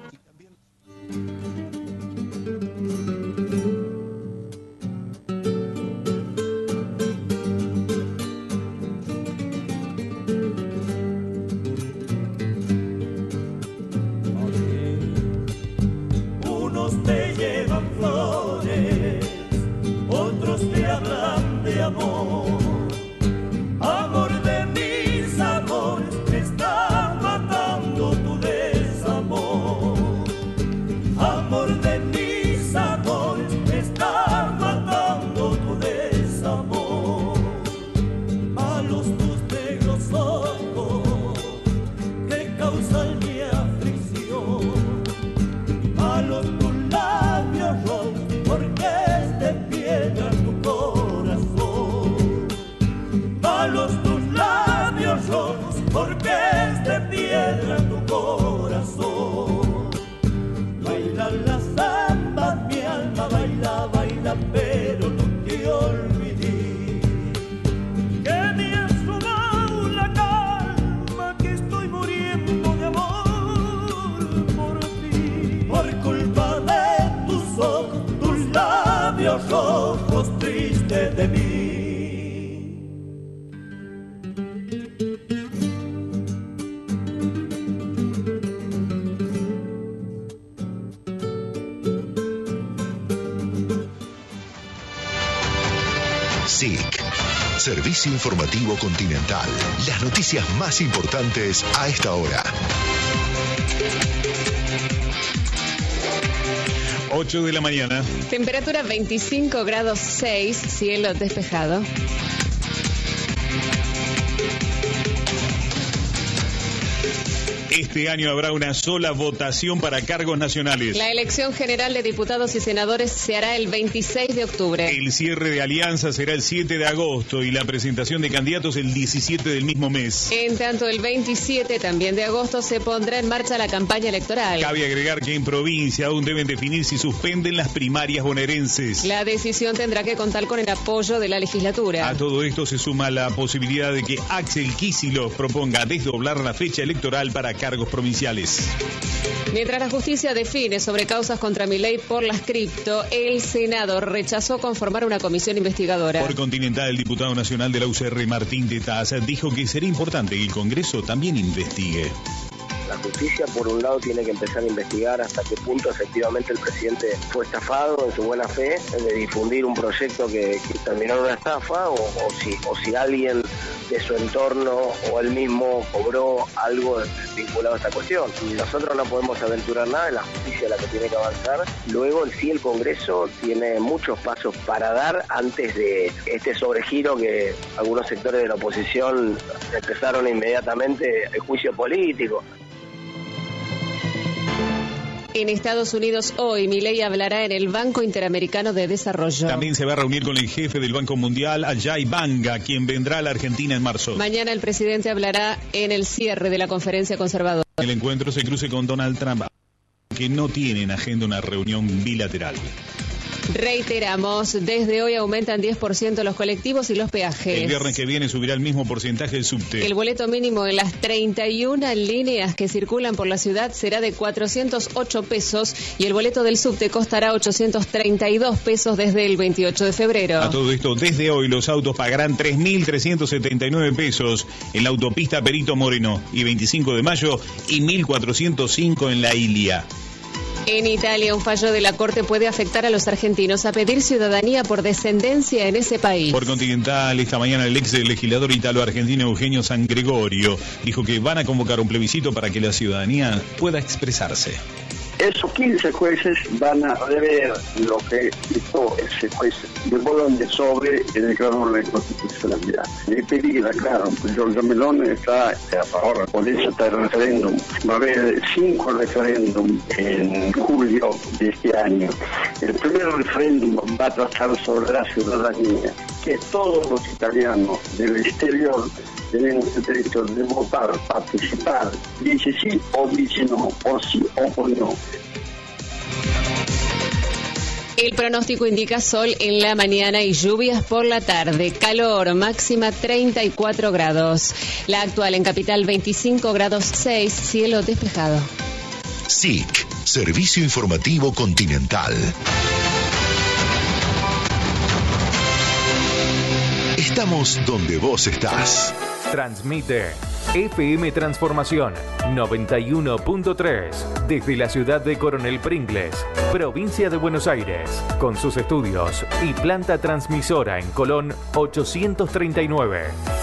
S5: Unos te llevan flores, otros te hablan de amor. Amor de mis amores, me está matando tu desamor. Amor de mis amores, me está matando tu desamor. Malos tus negros ojos que causan mi aflicción. Malos tus labios rojos, porque es de piedra tu corazón. Malos tus labios rojos, porque es de piedra tu corazón. Baila la samba, mi alma, baila, baila, pero no te olvidé. Que me has robado la calma, que estoy muriendo de amor por ti. Por culpa de tus ojos, tus labios rojos, tristes de mí.
S18: SIC, Servicio Informativo Continental. Las noticias más importantes a esta hora.
S19: 8 de la mañana.
S20: Temperatura 25 grados 6, cielo despejado.
S19: Este año habrá una sola votación para cargos nacionales.
S20: La elección general de diputados y senadores se hará el 26 de octubre.
S19: El cierre de alianza será el 7 de agosto y la presentación de candidatos el 17 del mismo mes.
S20: En tanto, el 27 también de agosto se pondrá en marcha la campaña electoral.
S19: Cabe agregar que en provincia aún deben definir si suspenden las primarias bonaerenses.
S20: La decisión tendrá que contar con el apoyo de la legislatura.
S19: A todo esto se suma la posibilidad de que Axel Kicillof proponga desdoblar la fecha electoral para cada cargos provinciales.
S20: Mientras la justicia define sobre causas contra Milei por las cripto, el Senado rechazó conformar una comisión investigadora.
S19: Por Continental, el diputado nacional de la UCR, Martín Tetaz, dijo que sería importante que el Congreso también investigue.
S21: La justicia, por un lado, tiene que empezar a investigar hasta qué punto efectivamente el presidente fue estafado en su buena fe de difundir un proyecto que terminó en una estafa, o si alguien de su entorno o él mismo cobró algo vinculado a esta cuestión. Nosotros no podemos aventurar nada, es la justicia la que tiene que avanzar. Luego, el Congreso tiene muchos pasos para dar antes de este sobregiro que algunos sectores de la oposición empezaron inmediatamente el juicio político.
S20: En Estados Unidos hoy, Milei hablará en el Banco Interamericano de Desarrollo.
S19: También se va a reunir con el jefe del Banco Mundial, Ajay Banga, quien vendrá a la Argentina en marzo.
S20: Mañana el presidente hablará en el cierre de la conferencia conservadora.
S19: El encuentro se cruce con Donald Trump, que no tiene en agenda una reunión bilateral.
S20: Reiteramos, desde hoy aumentan 10% los colectivos y los peajes.
S19: El viernes que viene subirá el mismo porcentaje el subte.
S20: El boleto mínimo en las 31 líneas que circulan por la ciudad será de 408 pesos y el boleto del subte costará 832 pesos desde el 28 de febrero.
S19: A todo esto, desde hoy los autos pagarán 3.379 pesos en la autopista Perito Moreno y 25 de mayo y 1.405 en la Ilia.
S20: En Italia, un fallo de la Corte puede afectar a los argentinos a pedir ciudadanía por descendencia en ese país.
S19: Por Continental, esta mañana el ex legislador italo-argentino Eugenio San Gregorio dijo que van a convocar un plebiscito para que la ciudadanía pueda expresarse.
S22: Esos 15 jueces van a rever lo que hizo ese juez de Bologna sobre el declaró de constitucionalidad. Le pedí, claro, Giorgia Meloni está a favor, por eso está el referéndum. Va a haber 5 referéndum en julio de este año. El primer referéndum va a tratar sobre la ciudadanía, que todos los italianos del exterior tenemos el derecho de votar, participar, dice sí o dice no, o sí o no.
S20: El pronóstico indica sol en la mañana y lluvias por la tarde. Calor, máxima 34 grados. La actual en Capital 25 grados 6, cielo despejado.
S23: SIC, Servicio Informativo Continental. Estamos donde vos estás.
S2: Transmite FM Transformación 91.3 desde la ciudad de Coronel Pringles, provincia de Buenos Aires, con sus estudios y planta transmisora en Colón 839.